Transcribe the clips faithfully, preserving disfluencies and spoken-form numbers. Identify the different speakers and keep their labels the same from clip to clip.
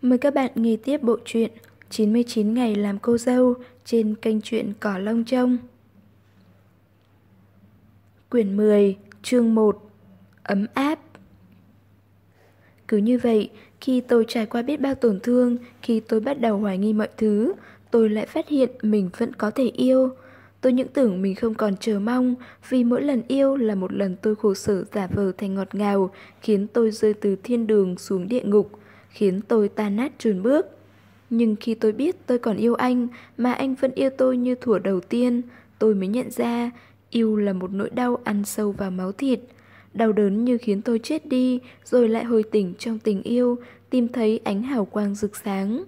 Speaker 1: Mời các bạn nghe tiếp bộ truyện chín mươi chín ngày làm cô dâu trên kênh truyện Cỏ Lông Trông. Quyển mười, chương một. Ấm áp. Cứ như vậy, khi tôi trải qua biết bao tổn thương, khi tôi bắt đầu hoài nghi mọi thứ, tôi lại phát hiện mình vẫn có thể yêu. Tôi những tưởng mình không còn chờ mong, vì mỗi lần yêu là một lần tôi khổ sở giả vờ thành ngọt ngào, khiến tôi rơi từ thiên đường xuống địa ngục, khiến tôi tan nát chùn bước. Nhưng khi tôi biết tôi còn yêu anh, mà anh vẫn yêu tôi như thuở đầu tiên, tôi mới nhận ra, yêu là một nỗi đau ăn sâu vào máu thịt. Đau đớn như khiến tôi chết đi, rồi lại hồi tỉnh trong tình yêu, tìm thấy ánh hào quang rực sáng.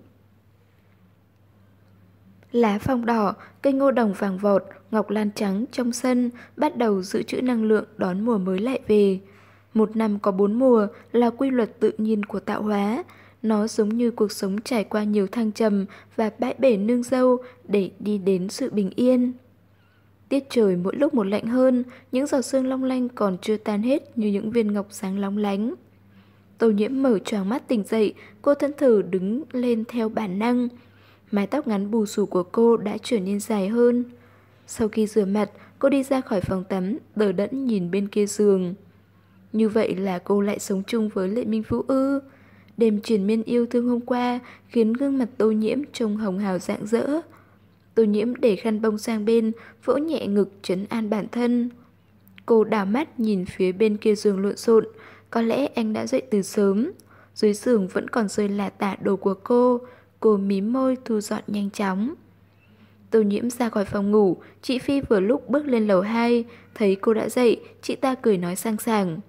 Speaker 1: Lá phong đỏ, cây ngô đồng vàng vọt, ngọc lan trắng trong sân bắt đầu dự trữ năng lượng đón mùa mới lại về. Một năm có bốn mùa là quy luật tự nhiên của tạo hóa. Nó giống như cuộc sống trải qua nhiều thăng trầm và bãi bể nương dâu để đi đến sự bình yên. Tiết trời mỗi lúc một lạnh hơn, những giọt sương long lanh còn chưa tan hết như những viên ngọc sáng lóng lánh. Tô Nhiễm mở choàng mắt tỉnh dậy, cô thẫn thờ đứng lên theo bản năng. Mái tóc ngắn bù xù của cô đã trở nên dài hơn. Sau khi rửa mặt, cô đi ra khỏi phòng tắm, đờ đẫn nhìn bên kia giường. Như vậy là cô lại sống chung với Lệ Minh Vũ ư? Đêm triền miên yêu thương hôm qua khiến gương mặt Tô Nhiễm trông hồng hào rạng rỡ. Tô Nhiễm để khăn bông sang bên, vỗ nhẹ ngực trấn an bản thân. Cô đảo mắt nhìn phía bên kia giường lộn xộn, có lẽ anh đã dậy từ sớm. Dưới giường vẫn còn rơi lả tả đồ của cô, cô mím môi thu dọn nhanh chóng. Tô Nhiễm ra khỏi phòng ngủ, chị Phi vừa lúc bước lên lầu hai, thấy cô đã dậy, chị ta cười nói sang sảng.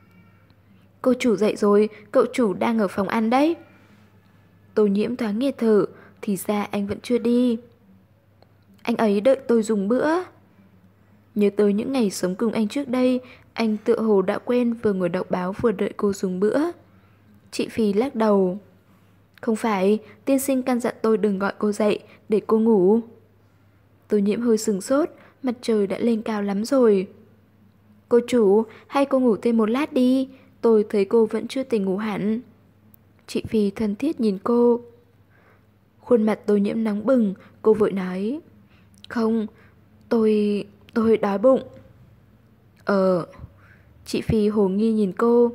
Speaker 1: Cô chủ dậy rồi, cậu chủ đang ở phòng ăn đấy. Tô Nhiễm thoáng nghẹt thở, thì ra anh vẫn chưa đi. Anh ấy đợi tôi dùng bữa. Nhớ tới những ngày sống cùng anh trước đây, anh tựa hồ đã quen vừa ngồi đọc báo vừa đợi cô dùng bữa. Chị Phi lắc đầu. Không phải, tiên sinh căn dặn tôi đừng gọi cô dậy, để cô ngủ. Tô Nhiễm hơi sừng sốt, mặt trời đã lên cao lắm rồi. Cô chủ, hay cô ngủ thêm một lát đi, tôi thấy cô vẫn chưa tỉnh ngủ hẳn. Chị Phi thân thiết nhìn cô. Khuôn mặt Tô Nhiễm nóng bừng, cô vội nói. Không, tôi... tôi đói bụng. Ờ... Chị Phi hồ nghi nhìn cô.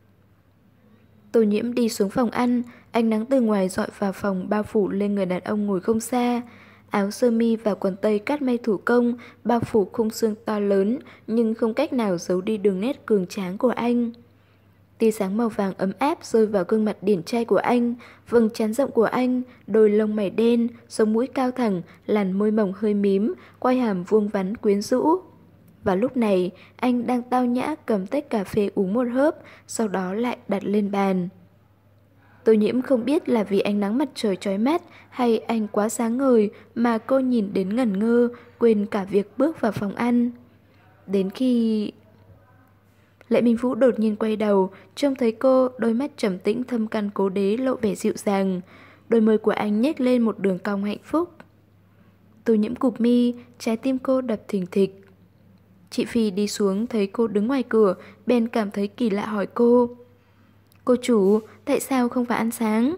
Speaker 1: Tô Nhiễm đi xuống phòng ăn, ánh nắng từ ngoài dọi vào phòng bao phủ lên người đàn ông ngồi không xa. Áo sơ mi và quần tây cắt may thủ công bao phủ khung xương to lớn, nhưng không cách nào giấu đi đường nét cường tráng của anh. Tia sáng màu vàng ấm áp rơi vào gương mặt điển trai của anh, vầng trán rộng của anh, đôi lông mày đen, sống mũi cao thẳng, làn môi mỏng hơi mím, quai hàm vuông vắn quyến rũ. Và lúc này, anh đang tao nhã cầm tách cà phê uống một hớp, sau đó lại đặt lên bàn. Tô Nhiễm không biết là vì ánh nắng mặt trời chói mắt hay anh quá sáng ngời mà cô nhìn đến ngẩn ngơ, quên cả việc bước vào phòng ăn. Đến khi... Lệ Minh Vũ đột nhiên quay đầu, trông thấy cô, đôi mắt trầm tĩnh thâm căn cố đế lộ vẻ dịu dàng. Đôi môi của anh nhếch lên một đường cong hạnh phúc. Tô Nhiễm cụp mi, trái tim cô đập thình thịch. Chị Phi đi xuống thấy cô đứng ngoài cửa, bèn cảm thấy kỳ lạ hỏi cô. Cô chủ, tại sao không phải ăn sáng?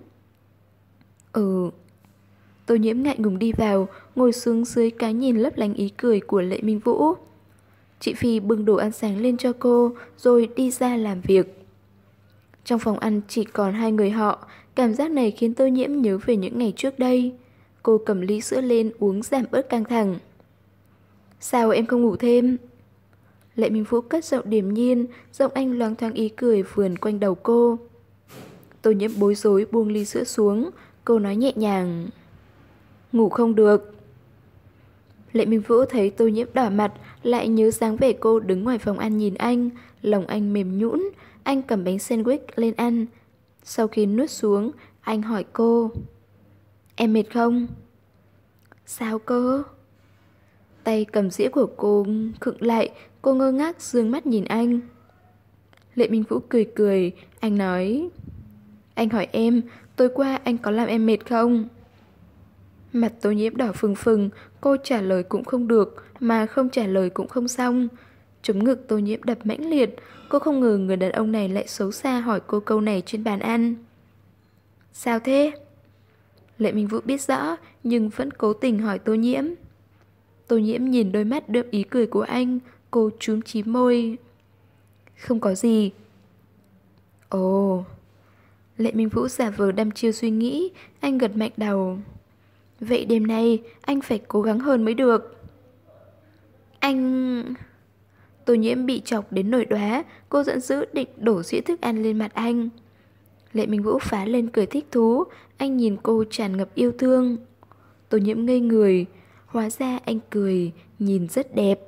Speaker 1: Ừ. Tô Nhiễm ngại ngùng đi vào, ngồi xuống dưới cái nhìn lấp lánh ý cười của Lệ Minh Vũ. Chị Phi bưng đồ ăn sáng lên cho cô, rồi đi ra làm việc. Trong phòng ăn chỉ còn hai người họ, cảm giác này khiến Tô Nhiễm nhớ về những ngày trước đây. Cô cầm ly sữa lên uống giảm bớt căng thẳng. Sao em không ngủ thêm? Lệ Minh Vũ cất giọng điềm nhiên, giọng anh loáng thoáng ý cười vườn quanh đầu cô. Tô Nhiễm bối rối buông ly sữa xuống, cô nói nhẹ nhàng. Ngủ không được. Lệ Minh Vũ thấy Tô Nhiễm đỏ mặt, lại nhớ dáng vẻ cô đứng ngoài phòng ăn nhìn anh, lòng anh mềm nhũn, anh cầm bánh sandwich lên ăn. Sau khi nuốt xuống, anh hỏi cô. Em mệt không? Sao cơ? Tay cầm dĩa của cô khựng lại, cô ngơ ngác dương mắt nhìn anh. Lệ Minh Vũ cười cười, anh nói. Anh hỏi em, tối qua anh có làm em mệt không? Mặt Tô Nhiễm đỏ phừng phừng, cô trả lời cũng không được, mà không trả lời cũng không xong. Trống ngực Tô Nhiễm đập mãnh liệt, cô không ngờ người đàn ông này lại xấu xa hỏi cô câu này trên bàn ăn. Sao thế? Lệ Minh Vũ biết rõ nhưng vẫn cố tình hỏi Tô Nhiễm. Tô Nhiễm nhìn đôi mắt đượm ý cười của anh, cô chúm chím môi. Không có gì. Ồ. Lệ Minh Vũ giả vờ đăm chiêu suy nghĩ, anh gật mạnh đầu. Vậy đêm nay anh phải cố gắng hơn mới được. Anh... Tô Nhiễm bị chọc đến nổi đoá, cô giận dữ định đổ dĩa thức ăn lên mặt anh. Lệ Minh Vũ phá lên cười thích thú, anh nhìn cô tràn ngập yêu thương. Tô Nhiễm ngây người, hóa ra anh cười, nhìn rất đẹp.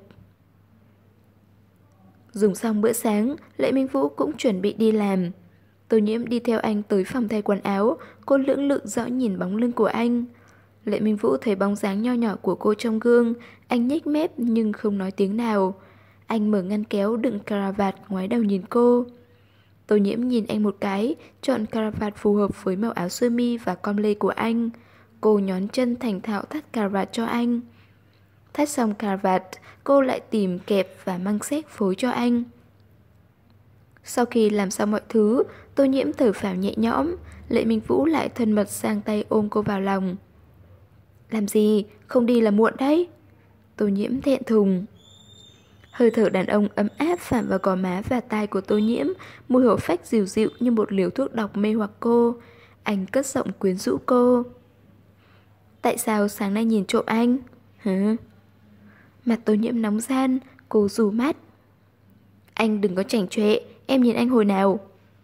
Speaker 1: Dùng xong bữa sáng, Lệ Minh Vũ cũng chuẩn bị đi làm. Tô Nhiễm đi theo anh tới phòng thay quần áo, cô lưỡng lự dõi nhìn bóng lưng của anh. Lệ Minh Vũ thấy bóng dáng nho nhỏ của cô trong gương, anh nhếch mép nhưng không nói tiếng nào. Anh mở ngăn kéo đựng caravat ngoái đầu nhìn cô. Tô Nhiễm nhìn anh một cái, chọn caravat phù hợp với màu áo sơ mi và com lê của anh. Cô nhón chân thành thạo thắt caravat cho anh. Thắt xong caravat, cô lại tìm kẹp và măng xếp phối cho anh. Sau khi làm xong mọi thứ, Tô Nhiễm thở phào nhẹ nhõm, Lệ Minh Vũ lại thân mật sang tay ôm cô vào lòng. Làm gì, không đi là muộn đấy. Tô Nhiễm thẹn thùng. Hơi thở đàn ông ấm áp phả vào gò má và tai của Tô Nhiễm, mùi hổ phách dịu dịu như một liều thuốc độc mê hoặc cô. Anh cất giọng quyến rũ cô. Tại sao sáng nay nhìn trộm anh? Hả? Mặt Tô Nhiễm nóng gian, cô rủ mắt. Anh đừng có chảnh chọe, em nhìn anh hồi nào?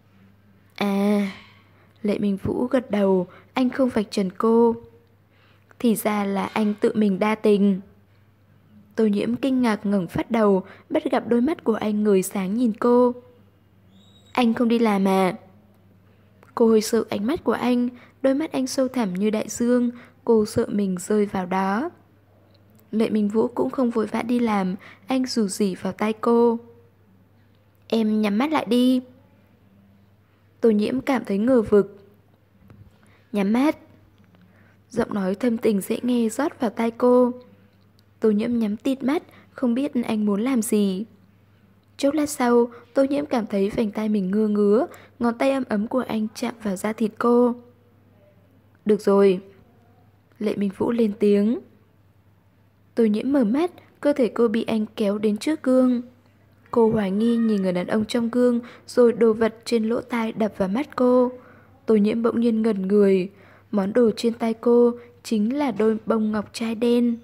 Speaker 1: À, Lệ Minh Vũ gật đầu, anh không vạch trần cô. Thì ra là anh tự mình đa tình. Tô Nhiễm kinh ngạc ngẩng phát đầu, bắt gặp đôi mắt của anh ngời sáng nhìn cô. Anh không đi làm à? Cô hơi sợ ánh mắt của anh, đôi mắt anh sâu thẳm như đại dương, cô sợ mình rơi vào đó. Lệ Minh Vũ cũng không vội vã đi làm, anh rủ rỉ vào tai cô. Em nhắm mắt lại đi. Tô Nhiễm cảm thấy ngờ vực. Nhắm mắt. Giọng nói thâm tình dễ nghe rót vào tai cô. Tô Nhiễm nhắm tịt mắt, không biết anh muốn làm gì. Chốc lát sau, Tô Nhiễm cảm thấy vành tai mình ngứa ngứa, ngón tay ấm ấm của anh chạm vào da thịt cô. Được rồi. Lệ Minh Vũ lên tiếng. Tô Nhiễm mở mắt, cơ thể cô bị anh kéo đến trước gương. Cô hoài nghi nhìn người đàn ông trong gương, rồi đồ vật trên lỗ tai đập vào mắt cô. Tô Nhiễm bỗng nhiên ngẩn người. Món đồ trên tay cô chính là đôi bông ngọc trai đen.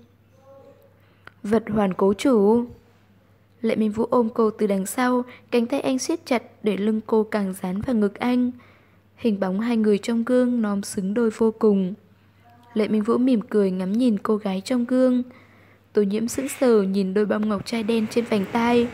Speaker 1: Vật hoàn cố chủ. Lệ Minh Vũ ôm cô từ đằng sau, cánh tay anh siết chặt để lưng cô càng dán vào ngực anh. Hình bóng hai người trong gương nóm xứng đôi vô cùng. Lệ Minh Vũ mỉm cười ngắm nhìn cô gái trong gương. Tô Nhiễm sững sờ nhìn đôi bông ngọc trai đen trên vành tai.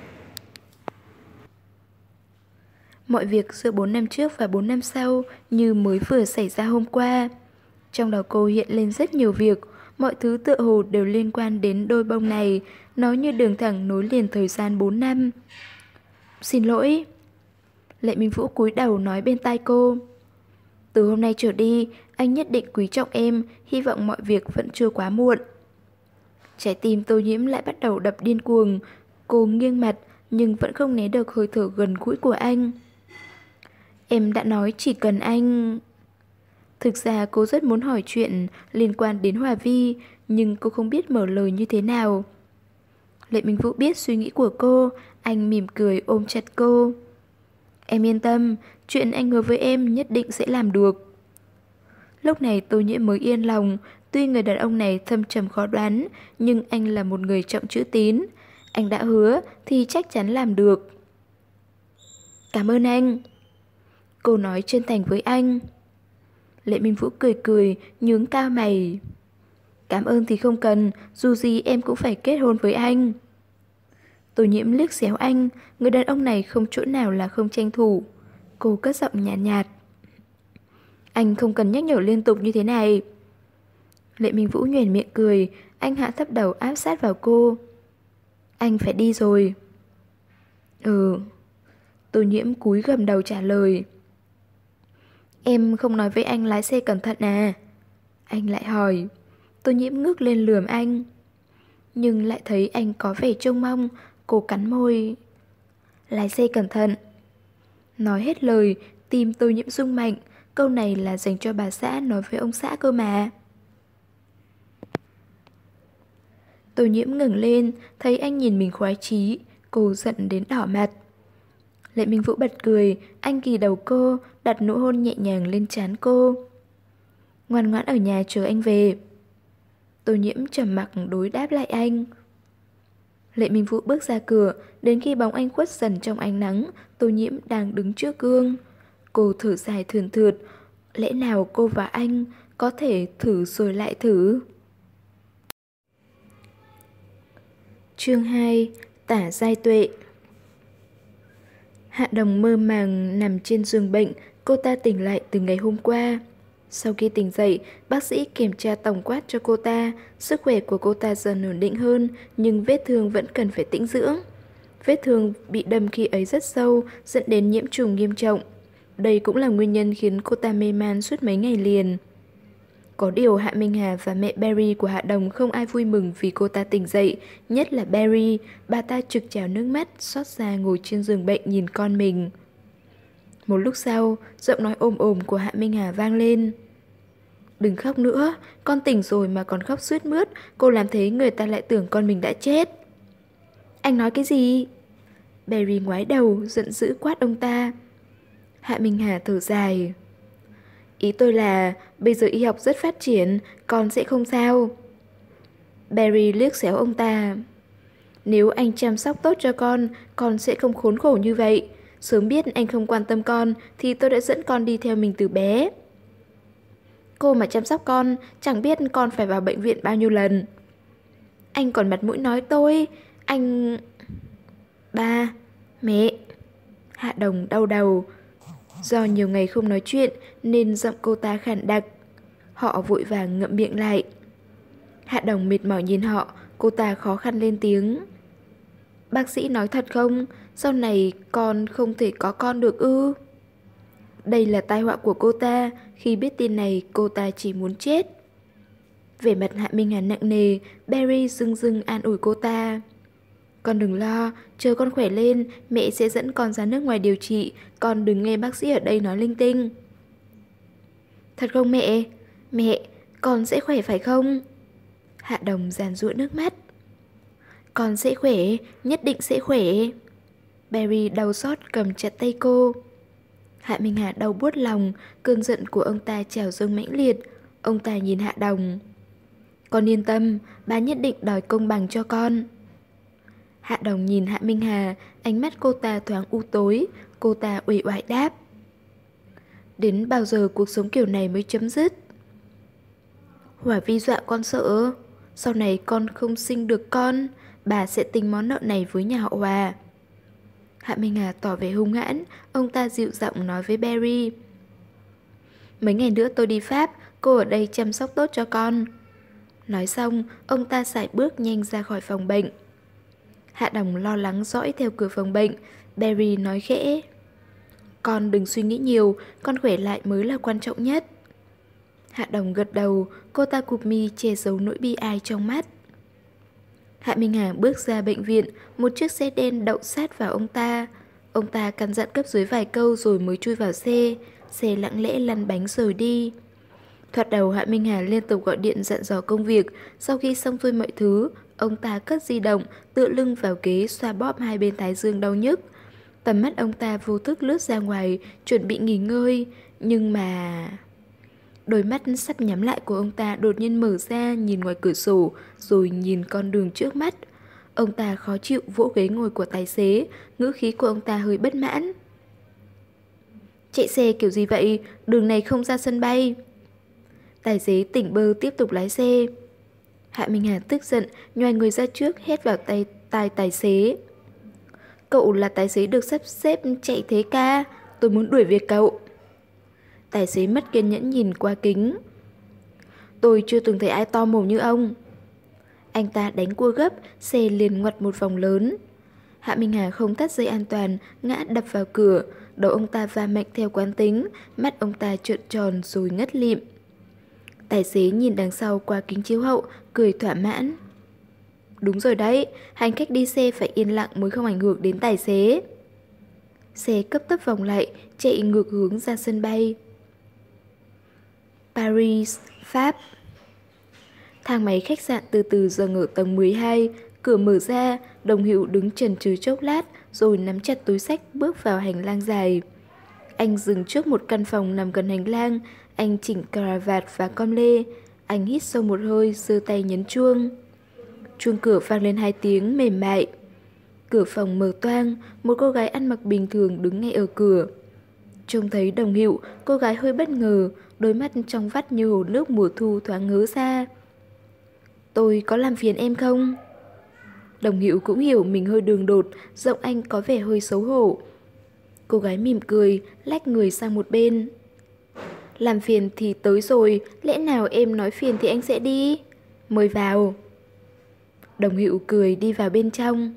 Speaker 1: Mọi việc giữa bốn năm trước và bốn năm sau như mới vừa xảy ra hôm qua. Trong đầu cô hiện lên rất nhiều việc, mọi thứ tựa hồ đều liên quan đến đôi bông này, nó như đường thẳng nối liền thời gian bốn năm. Xin lỗi. Lệ Minh Vũ cúi đầu nói bên tai cô. Từ hôm nay trở đi, anh nhất định quý trọng em, hy vọng mọi việc vẫn chưa quá muộn. Trái tim Tô Nhiễm lại bắt đầu đập điên cuồng, cô nghiêng mặt nhưng vẫn không né được hơi thở gần gũi của anh. Em đã nói chỉ cần anh... Thực ra cô rất muốn hỏi chuyện liên quan đến Hòa Vi, nhưng cô không biết mở lời như thế nào. Lệ Minh Vũ biết suy nghĩ của cô, anh mỉm cười ôm chặt cô. Em yên tâm, chuyện anh hứa với em nhất định sẽ làm được. Lúc này Tô Nhiễm mới yên lòng, tuy người đàn ông này thâm trầm khó đoán, nhưng anh là một người trọng chữ tín. Anh đã hứa thì chắc chắn làm được. Cảm ơn anh. Cô nói chân thành với anh. Lệ Minh Vũ cười cười, nhướng cao mày. Cảm ơn thì không cần, dù gì em cũng phải kết hôn với anh. Tô Nhiễm liếc xéo anh, người đàn ông này không chỗ nào là không tranh thủ. Cô cất giọng nhạt nhạt. Anh không cần nhắc nhở liên tục như thế này. Lệ Minh Vũ nhoẻn miệng cười, anh hạ thấp đầu áp sát vào cô. Anh phải đi rồi. Ừ. Tô Nhiễm cúi gầm đầu trả lời. Em không nói với anh lái xe cẩn thận à? Anh lại hỏi. Tô Nhiễm ngước lên lườm anh. Nhưng lại thấy anh có vẻ trông mong, cô cắn môi. Lái xe cẩn thận. Nói hết lời, tim Tô Nhiễm rung mạnh, Câu này là dành cho bà xã nói với ông xã cơ mà. Tô Nhiễm ngẩng lên, thấy anh nhìn mình khoái chí, cô giận đến đỏ mặt. Lệ Minh Vũ bật cười, anh ghi đầu cô, đặt nụ hôn nhẹ nhàng lên trán cô. Ngoan ngoãn ở nhà chờ anh về. Tô Nhiễm trầm mặc đối đáp lại anh. Lệ Minh Vũ bước ra cửa, đến khi bóng anh khuất dần trong ánh nắng, Tô Nhiễm đang đứng trước gương. Cô thở dài thườn thượt, lẽ nào cô và anh có thể thử rồi lại thử? Chương hai. Tả Giai Tuệ. Hạ Đồng mơ màng nằm trên giường bệnh, cô ta tỉnh lại từ ngày hôm qua. Sau khi tỉnh dậy, bác sĩ kiểm tra tổng quát cho cô ta, sức khỏe của cô ta dần ổn định hơn, nhưng vết thương vẫn cần phải tĩnh dưỡng. Vết thương bị đâm khi ấy rất sâu, dẫn đến nhiễm trùng nghiêm trọng. Đây cũng là nguyên nhân khiến cô ta mê man suốt mấy ngày liền. Có điều Hạ Minh Hà và mẹ Barry của Hạ Đồng không ai vui mừng vì cô ta tỉnh dậy, nhất là Barry, bà ta trực trào nước mắt, xót xa ngồi trên giường bệnh nhìn con mình. Một lúc sau, giọng nói ồm ồm của Hạ Minh Hà vang lên. Đừng khóc nữa, con tỉnh rồi mà còn khóc sướt mướt, cô làm thế người ta lại tưởng con mình đã chết. Anh nói cái gì? Barry ngoái đầu, giận dữ quát ông ta. Hạ Minh Hà thở dài. Ý tôi là, bây giờ y học rất phát triển, con sẽ không sao. Barry liếc xéo ông ta. Nếu anh chăm sóc tốt cho con, con sẽ không khốn khổ như vậy. Sớm biết anh không quan tâm con, thì tôi đã dẫn con đi theo mình từ bé. Cô mà chăm sóc con, chẳng biết con phải vào bệnh viện bao nhiêu lần. Anh còn mặt mũi nói tôi, anh... Ba, mẹ... Hạ Đồng đau đầu. Do nhiều ngày không nói chuyện nên giọng cô ta khản đặc. Họ vội vàng ngậm miệng lại. Hạ Đồng mệt mỏi nhìn họ, cô ta khó khăn lên tiếng. Bác sĩ nói thật không? Sau này con không thể có con được ư? Đây là tai họa của cô ta, khi biết tin này cô ta chỉ muốn chết. Vẻ mặt Hạ Minh Hà nặng nề, Barry rưng rưng an ủi cô ta. Con đừng lo, chờ con khỏe lên, mẹ sẽ dẫn con ra nước ngoài điều trị, con đừng nghe bác sĩ ở đây nói linh tinh. Thật không mẹ? Mẹ, con sẽ khỏe phải không? Hạ Đồng giàn giụa nước mắt. Con sẽ khỏe, nhất định sẽ khỏe. Barry đau xót cầm chặt tay cô. Hạ Minh Hà đau buốt lòng, cơn giận của ông ta trào dâng mãnh liệt. Ông ta nhìn Hạ Đồng. Con yên tâm, ba nhất định đòi công bằng cho con. Hạ Đồng nhìn Hạ Minh Hà, ánh mắt cô ta thoáng u tối, cô ta uể oải đáp. Đến bao giờ cuộc sống kiểu này mới chấm dứt? Hỏa vi dọa con sợ, sau này con không sinh được con, bà sẽ tính món nợ này với nhà họ Hòa. Hạ Minh Hà tỏ vẻ hung hãn, ông ta dịu giọng nói với Barry. Mấy ngày nữa tôi đi Pháp, cô ở đây chăm sóc tốt cho con. Nói xong, ông ta sải bước nhanh ra khỏi phòng bệnh. Hạ Đồng lo lắng dõi theo cửa phòng bệnh, Barry nói khẽ. Con đừng suy nghĩ nhiều, con khỏe lại mới là quan trọng nhất. Hạ Đồng gật đầu, cô ta cụp mi che giấu nỗi bi ai trong mắt. Hạ Minh Hà bước ra bệnh viện, một chiếc xe đen đậu sát vào ông ta. Ông ta căn dặn cấp dưới vài câu rồi mới chui vào xe, xe lặng lẽ lăn bánh rời đi. Thoạt đầu Hạ Minh Hà liên tục gọi điện dặn dò công việc, sau khi xong xuôi mọi thứ, ông ta cất di động, tựa lưng vào ghế xoa bóp hai bên thái dương đau nhức. Tầm mắt ông ta vô thức lướt ra ngoài, chuẩn bị nghỉ ngơi, nhưng mà... Đôi mắt sắp nhắm lại của ông ta đột nhiên mở ra nhìn ngoài cửa sổ, rồi nhìn con đường trước mắt. Ông ta khó chịu vỗ ghế ngồi của tài xế, ngữ khí của ông ta hơi bất mãn. Chạy xe kiểu gì vậy? Đường này không ra sân bay. Tài xế tỉnh bơ tiếp tục lái xe. Hạ Minh Hà tức giận, nhoài người ra trước hét vào tay tai tài xế. Cậu là tài xế được sắp xếp chạy thế ca, tôi muốn đuổi việc cậu. Tài xế mất kiên nhẫn nhìn qua kính. Tôi chưa từng thấy ai to mồm như ông. Anh ta đánh cua gấp, xe liền ngoặt một vòng lớn. Hạ Minh Hà không thắt dây an toàn, ngã đập vào cửa, đầu ông ta va mạnh theo quán tính, mắt ông ta trợn tròn rồi ngất lịm. Tài xế nhìn đằng sau qua kính chiếu hậu, cười thỏa mãn. Đúng rồi đấy, hành khách đi xe phải yên lặng mới không ảnh hưởng đến tài xế. Xe cấp tốc vòng lại, chạy ngược hướng ra sân bay. Paris, Pháp. Thang máy khách sạn từ từ dừng ở tầng mười hai, cửa mở ra, Đồng Hữu đứng chần chừ chốc lát rồi nắm chặt túi xách bước vào hành lang dài. Anh dừng trước một căn phòng nằm gần hành lang, anh chỉnh cravat và com lê, anh hít sâu một hơi, giơ tay nhấn chuông. Chuông cửa vang lên hai tiếng mềm mại. Cửa phòng mở toang, một cô gái ăn mặc bình thường đứng ngay ở cửa. Trông thấy Đồng Hữu, cô gái hơi bất ngờ, đôi mắt trong vắt như hồ nước mùa thu thoáng ngớ ra. Tôi có làm phiền em không? Đồng Hữu cũng hiểu mình hơi đường đột, giọng anh có vẻ hơi xấu hổ. Cô gái mỉm cười, lách người sang một bên. Làm phiền thì tới rồi, lẽ nào em nói phiền thì anh sẽ đi? Mời vào. Đồng Hữu cười đi vào bên trong.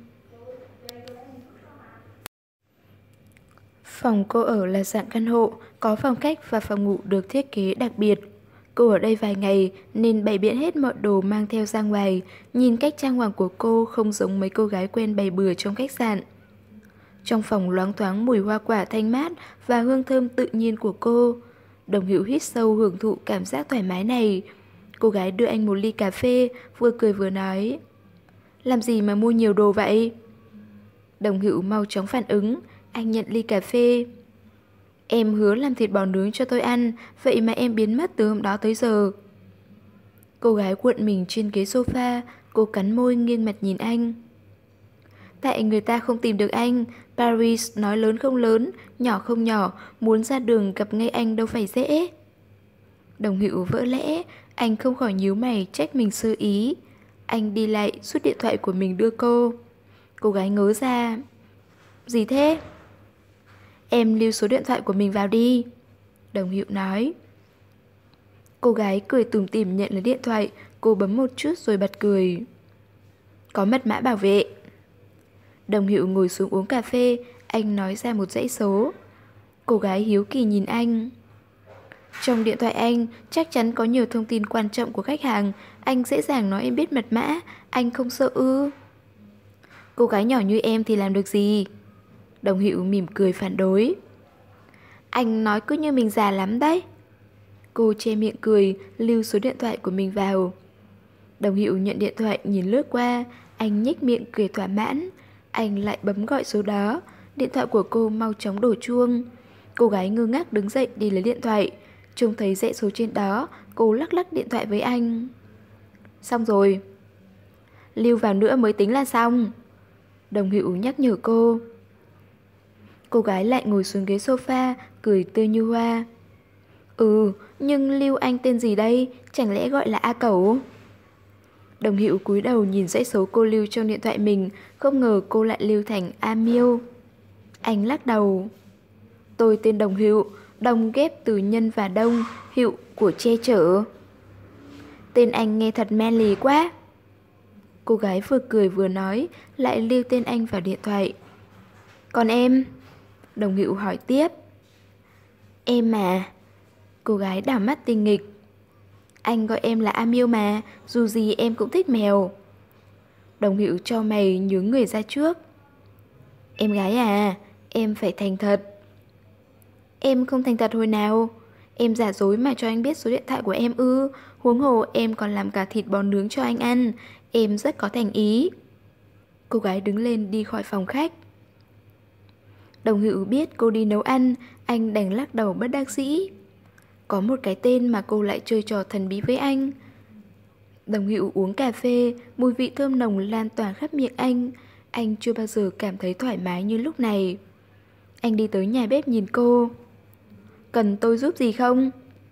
Speaker 1: Phòng cô ở là dạng căn hộ, có phòng khách và phòng ngủ được thiết kế đặc biệt. Cô ở đây vài ngày nên bày biện hết mọi đồ mang theo ra ngoài, nhìn cách trang hoàng của cô không giống mấy cô gái quen bày bừa trong khách sạn. Trong phòng loáng thoáng mùi hoa quả thanh mát và hương thơm tự nhiên của cô. Đồng Hữu hít sâu hưởng thụ cảm giác thoải mái này. Cô gái đưa anh một ly cà phê, vừa cười vừa nói. Làm gì mà mua nhiều đồ vậy? Đồng Hữu mau chóng phản ứng, anh nhận ly cà phê. Em hứa làm thịt bò nướng cho tôi ăn, vậy mà em biến mất từ hôm đó tới giờ. Cô gái cuộn mình trên ghế sofa, cô cắn môi nghiêng mặt nhìn anh. Tại người ta không tìm được anh, Paris nói lớn không lớn, nhỏ không nhỏ, muốn ra đường gặp ngay anh đâu phải dễ. Đồng Hữu vỡ lẽ, anh không khỏi nhíu mày trách mình sơ ý. Anh đi lại rút điện thoại của mình đưa cô. Cô gái ngớ ra. Gì thế? Em lưu số điện thoại của mình vào đi. Đồng Hữu nói. Cô gái cười tủm tỉm nhận lấy điện thoại. Cô bấm một chút rồi bật cười. Có mật mã bảo vệ. Đồng Hữu ngồi xuống uống cà phê. Anh nói ra một dãy số. Cô gái hiếu kỳ nhìn anh. Trong điện thoại anh chắc chắn có nhiều thông tin quan trọng của khách hàng. Anh dễ dàng nói em biết mật mã. Anh không sợ ư? Cô gái nhỏ như em thì làm được gì? Đồng Hữu mỉm cười phản đối. Anh nói cứ như mình già lắm đấy. Cô che miệng cười, lưu số điện thoại của mình vào. Đồng Hữu nhận điện thoại nhìn lướt qua. Anh nhếch miệng cười thỏa mãn. Anh lại bấm gọi số đó. Điện thoại của cô mau chóng đổ chuông. Cô gái ngơ ngác đứng dậy đi lấy điện thoại. Trông thấy dãy số trên đó, cô lắc lắc điện thoại với anh. Xong rồi. Lưu vào nữa mới tính là xong. Đồng Hữu nhắc nhở cô. Cô gái lại ngồi xuống ghế sofa, cười tươi như hoa. Ừ, nhưng lưu anh tên gì đây? Chẳng lẽ gọi là A Cẩu? Đồng Hữu cúi đầu nhìn dãy số cô lưu trong điện thoại mình, không ngờ cô lại lưu thành A Miêu. Anh lắc đầu. Tôi tên Đồng Hữu, đồng ghép từ nhân và đông, Hữu của che chở. Tên anh nghe thật manly quá. Cô gái vừa cười vừa nói, lại lưu tên anh vào điện thoại. Còn em? Đồng Hữu hỏi tiếp. Em mà. Cô gái đảo mắt tinh nghịch. Anh gọi em là A Miêu mà, dù gì em cũng thích mèo. Đồng Hữu cho mày nhướng người ra trước. Em gái à, em phải thành thật. Em không thành thật hồi nào. Em giả dối mà cho anh biết số điện thoại của em ư? Huống hồ em còn làm cả thịt bò nướng cho anh ăn. Em rất có thành ý. Cô gái đứng lên đi khỏi phòng khách. Đồng Hữu biết cô đi nấu ăn, anh đành lắc đầu bất đắc dĩ. Có một cái tên mà cô lại chơi trò thần bí với anh. Đồng Hữu uống cà phê, mùi vị thơm nồng lan tỏa khắp miệng anh. Anh chưa bao giờ cảm thấy thoải mái như lúc này. Anh đi tới nhà bếp nhìn cô. Cần tôi giúp gì không?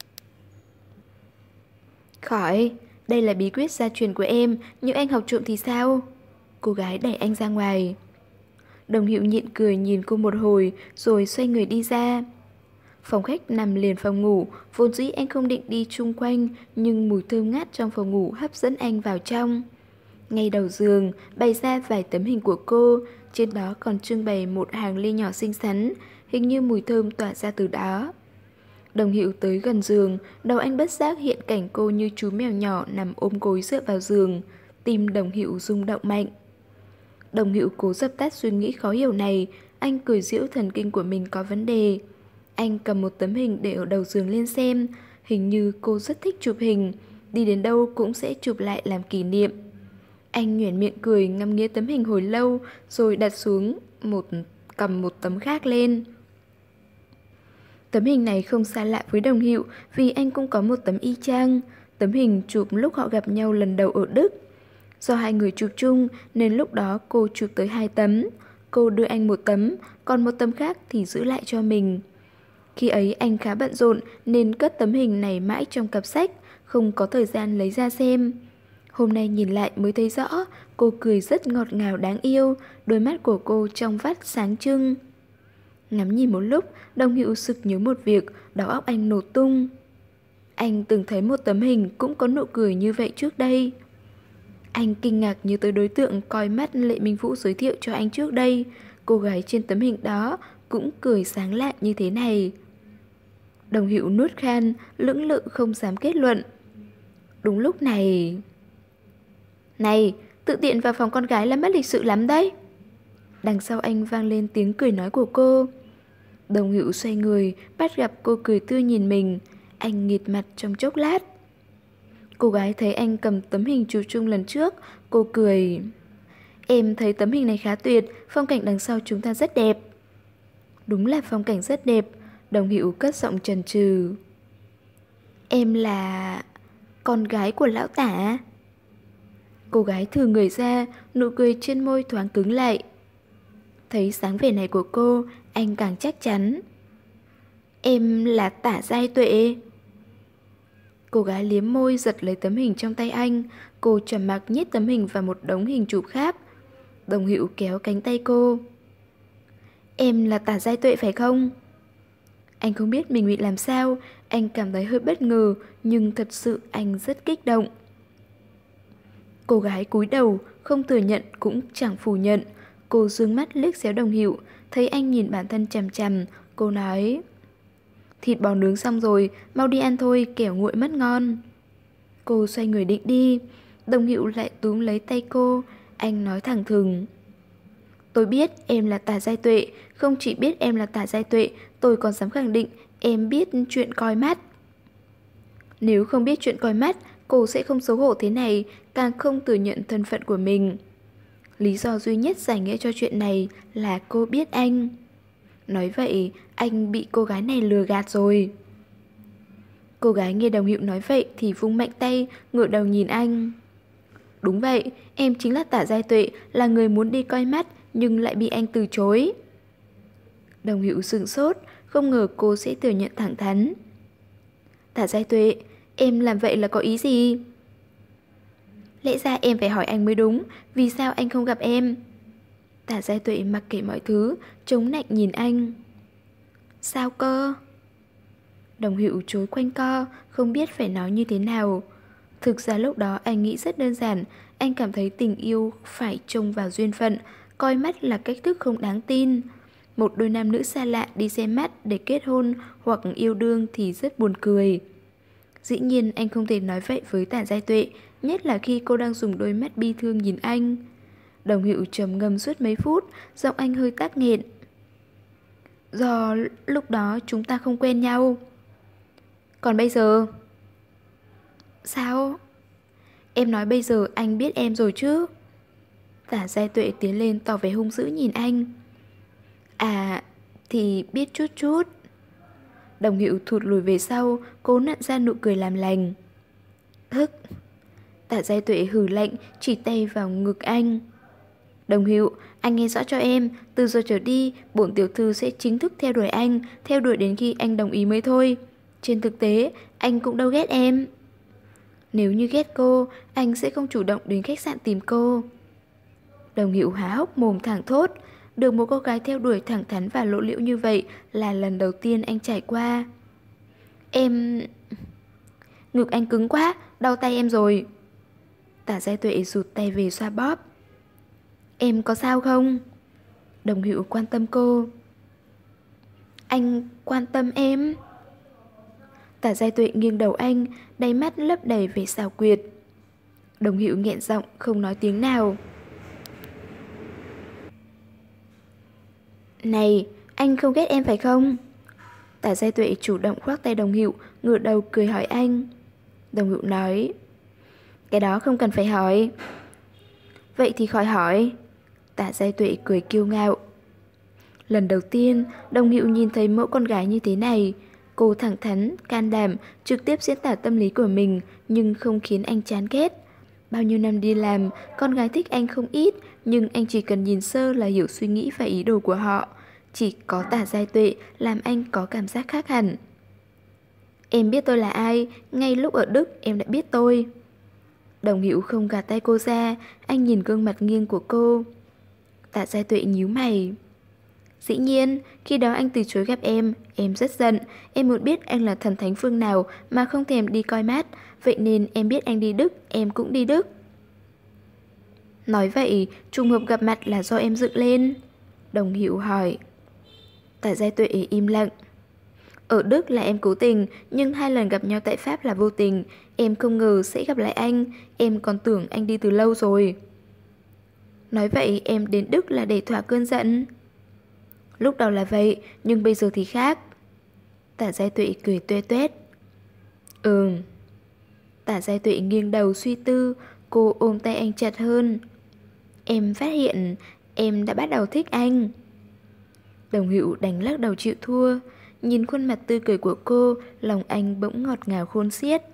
Speaker 1: Khỏi, đây là bí quyết gia truyền của em, nhưng anh học trộm thì sao? Cô gái đẩy anh ra ngoài. Đồng Hữu nhịn cười nhìn cô một hồi, rồi xoay người đi ra. Phòng khách nằm liền phòng ngủ, vốn dĩ anh không định đi chung quanh, nhưng mùi thơm ngát trong phòng ngủ hấp dẫn anh vào trong. Ngay đầu giường, bày ra vài tấm hình của cô, trên đó còn trưng bày một hàng ly nhỏ xinh xắn, hình như mùi thơm tỏa ra từ đó. Đồng Hữu tới gần giường, đầu anh bất giác hiện cảnh cô như chú mèo nhỏ nằm ôm gối dựa vào giường, tim Đồng Hữu rung động mạnh. Đồng Hữu cố dập tắt suy nghĩ khó hiểu này, anh cười giễu thần kinh của mình có vấn đề. Anh cầm một tấm hình để ở đầu giường lên xem, Hình như cô rất thích chụp hình, đi đến đâu cũng sẽ chụp lại làm kỷ niệm. Anh nhoẻn miệng cười ngắm nghía tấm hình hồi lâu, rồi đặt xuống một cầm một tấm khác lên. Tấm hình này không xa lạ với Đồng Hữu vì anh cũng có một tấm y chang. Tấm hình chụp lúc họ gặp nhau lần đầu ở Đức. Do hai người chụp chung nên lúc đó cô chụp tới hai tấm. Cô đưa anh một tấm, còn một tấm khác thì giữ lại cho mình. Khi ấy anh khá bận rộn nên cất tấm hình này mãi trong cặp sách, không có thời gian lấy ra xem. Hôm nay nhìn lại mới thấy rõ, cô cười rất ngọt ngào đáng yêu, đôi mắt của cô trong vắt sáng trưng. Ngắm nhìn một lúc, Đồng Hữu sực nhớ một việc, đầu óc anh nổ tung. Anh từng thấy một tấm hình cũng có nụ cười như vậy trước đây. Anh kinh ngạc nhớ tới đối tượng coi mắt Lệ Minh Vũ giới thiệu cho anh trước đây. Cô gái trên tấm hình đó cũng cười sáng lạ như thế này. Đồng Hữu nuốt khan, lưỡng lự không dám kết luận. Đúng lúc này... Này, tự tiện vào phòng con gái là mất lịch sự lắm đấy. Đằng sau anh vang lên tiếng cười nói của cô. Đồng Hữu xoay người, bắt gặp cô cười tươi nhìn mình. Anh nghịt mặt trong chốc lát. Cô gái thấy anh cầm tấm hình chụp chung lần trước, cô cười. Em thấy tấm hình này khá tuyệt, phong cảnh đằng sau chúng ta rất đẹp. Đúng là phong cảnh rất đẹp, Đồng Hữu cất giọng chần chừ. Em là... con gái của lão tả. Cô gái thừ người ra, nụ cười trên môi thoáng cứng lại. Thấy sáng vẻ này của cô, anh càng chắc chắn. Em là Tả Giai Tuệ. Cô gái liếm môi giật lấy tấm hình trong tay anh. Cô trầm mặc nhét tấm hình vào một đống hình chụp khác. Đồng Hữu kéo cánh tay cô. Em là Tả Giai Tuệ phải không? Anh không biết mình bị làm sao. Anh cảm thấy hơi bất ngờ, nhưng thật sự anh rất kích động. Cô gái cúi đầu, không thừa nhận cũng chẳng phủ nhận. Cô dương mắt liếc xéo Đồng Hữu, thấy anh nhìn bản thân chằm chằm. Cô nói: thịt bò nướng xong rồi, mau đi ăn thôi, kẻo nguội mất ngon. Cô xoay người định đi. Đồng Hữu lại túm lấy tay cô. Anh nói thẳng thừng: tôi biết em là Tả Giai Tuệ. Không chỉ biết em là Tả Giai Tuệ, tôi còn dám khẳng định em biết chuyện coi mắt. Nếu không biết chuyện coi mắt, cô sẽ không xấu hổ thế này, càng không thừa nhận thân phận của mình. Lý do duy nhất giải nghĩa cho chuyện này là cô biết anh. Nói vậy, anh bị cô gái này lừa gạt rồi. Cô gái nghe Đồng Hữu nói vậy thì vung mạnh tay, ngửa đầu nhìn anh. Đúng vậy, em chính là Tả Giai Tuệ, là người muốn đi coi mắt nhưng lại bị anh từ chối. Đồng Hữu sửng sốt, không ngờ cô sẽ thừa nhận thẳng thắn. Tả Giai Tuệ, em làm vậy là có ý gì? Lẽ ra em phải hỏi anh mới đúng, vì sao anh không gặp em? Tả Giai Tuệ mặc kệ mọi thứ, chống nạnh nhìn anh. Sao cơ? Đồng Hữu chối quanh co, không biết phải nói như thế nào. Thực ra lúc đó anh nghĩ rất đơn giản. Anh cảm thấy tình yêu phải trông vào duyên phận, coi mắt là cách thức không đáng tin. Một đôi nam nữ xa lạ đi xem mắt để kết hôn hoặc yêu đương thì rất buồn cười. Dĩ nhiên anh không thể nói vậy với Tả Giai Tuệ, nhất là khi cô đang dùng đôi mắt bi thương nhìn anh. Đồng Hữu trầm ngâm suốt mấy phút, giọng anh hơi tắc nghẹn. Do lúc đó chúng ta không quen nhau. Còn bây giờ? Sao? Em nói bây giờ anh biết em rồi chứ? Tả Giai Tuệ tiến lên tỏ vẻ hung dữ nhìn anh. À, thì biết chút chút. Đồng Hữu thụt lùi về sau, cố nặn ra nụ cười làm lành. Hức. Tả Giai Tuệ hừ lạnh, chỉ tay vào ngực anh. Đồng Hữu, anh nghe rõ cho em, từ giờ trở đi, bổn tiểu thư sẽ chính thức theo đuổi anh, theo đuổi đến khi anh đồng ý mới thôi. Trên thực tế, anh cũng đâu ghét em. Nếu như ghét cô, anh sẽ không chủ động đến khách sạn tìm cô. Đồng Hữu há hốc mồm thẳng thốt. Được một cô gái theo đuổi thẳng thắn và lộ liễu như vậy là lần đầu tiên anh trải qua. Em... Ngực anh cứng quá, đau tay em rồi. Tả Giai Tuệ rụt tay về xoa bóp. Em có sao không? Đồng Hữu quan tâm cô. Anh quan tâm em? Tả Giai Tuệ nghiêng đầu anh, đáy mắt lấp đầy vẻ xảo quyệt. Đồng Hữu nghẹn giọng không nói tiếng nào. Này, anh không ghét em phải không? Tả Giai Tuệ chủ động khoác tay Đồng Hữu, ngửa đầu cười hỏi anh. Đồng Hữu nói, cái đó không cần phải hỏi. Vậy thì khỏi hỏi. Tả Giai Tuệ cười kiêu ngạo. Lần đầu tiên, Đồng Hữu nhìn thấy mẫu con gái như thế này. Cô thẳng thắn, can đảm, trực tiếp diễn tả tâm lý của mình, nhưng không khiến anh chán ghét. Bao nhiêu năm đi làm, con gái thích anh không ít, nhưng anh chỉ cần nhìn sơ là hiểu suy nghĩ và ý đồ của họ. Chỉ có Tả Giai Tuệ làm anh có cảm giác khác hẳn. Em biết tôi là ai, ngay lúc ở Đức em đã biết tôi. Đồng Hữu không gạt tay cô ra, anh nhìn gương mặt nghiêng của cô. Tả Giai Tuệ nhíu mày. Dĩ nhiên, khi đó anh từ chối gặp em, em rất giận. Em muốn biết anh là thần thánh phương nào mà không thèm đi coi mắt. Vậy nên em biết anh đi Đức, em cũng đi Đức. Nói vậy, trùng hợp gặp mặt là do em dựng lên. Đồng Hữu hỏi. Tả Giai Tuệ im lặng. Ở Đức là em cố tình, nhưng hai lần gặp nhau tại Pháp là vô tình. Em không ngờ sẽ gặp lại anh, em còn tưởng anh đi từ lâu rồi. Nói vậy em đến Đức là để thỏa cơn giận. Lúc đầu là vậy, nhưng bây giờ thì khác. Tả Giai Tuệ cười tuê tuét. Ừm. Tả Giai Tuệ nghiêng đầu suy tư, cô ôm tay anh chặt hơn. Em phát hiện em đã bắt đầu thích anh. Đồng Hữu đánh lắc đầu chịu thua. Nhìn khuôn mặt tươi cười của cô, lòng anh bỗng ngọt ngào khôn xiết.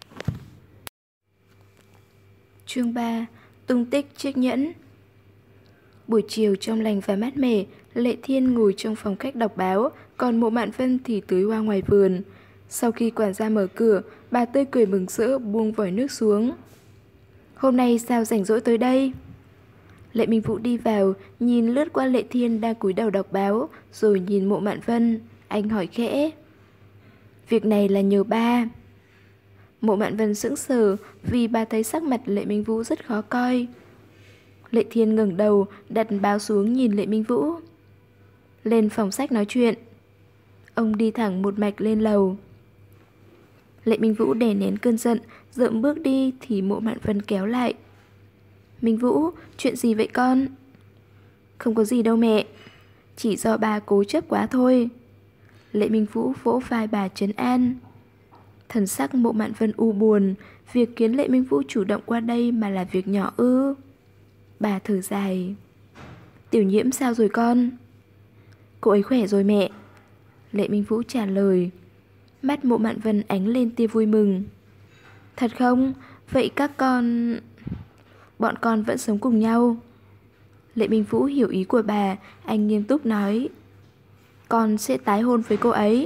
Speaker 1: Chương ba. Tung tích chiếc nhẫn. Buổi chiều trong lành và mát mẻ, Lệ Thiên ngồi trong phòng khách đọc báo, còn Mộ Mạn Vân thì tưới hoa ngoài vườn. Sau khi quản gia mở cửa, bà tươi cười mừng rỡ buông vòi nước xuống. Hôm nay sao rảnh rỗi tới đây? Lệ Minh Vũ đi vào, nhìn lướt qua Lệ Thiên đang cúi đầu đọc báo, rồi nhìn Mộ Mạn Vân. Anh hỏi khẽ. Việc này là nhờ ba. Mộ Mạn Vân sững sờ vì bà thấy sắc mặt Lệ Minh Vũ rất khó coi. Lệ Thiên ngẩng đầu, đặt báo xuống nhìn Lệ Minh Vũ. Lên phòng sách nói chuyện. Ông đi thẳng một mạch lên lầu. Lệ Minh Vũ đè nén cơn giận, dậm bước đi thì Mộ Mạn Vân kéo lại. Minh Vũ, chuyện gì vậy con? Không có gì đâu mẹ, chỉ do bà cố chấp quá thôi. Lệ Minh Vũ vỗ vai bà trấn an. Thần sắc Mộ Mạn Vân u buồn, việc khiến Lệ Minh Vũ chủ động qua đây mà là việc nhỏ ư? Bà thở dài. Tiểu Nhiễm sao rồi con? Cô ấy khỏe rồi mẹ. Lệ Minh Vũ trả lời. Mắt Mộ Mạn Vân ánh lên tia vui mừng. Thật không? Vậy các con... Bọn con vẫn sống cùng nhau. Lệ Minh Vũ hiểu ý của bà, anh nghiêm túc nói. Con sẽ tái hôn với cô ấy.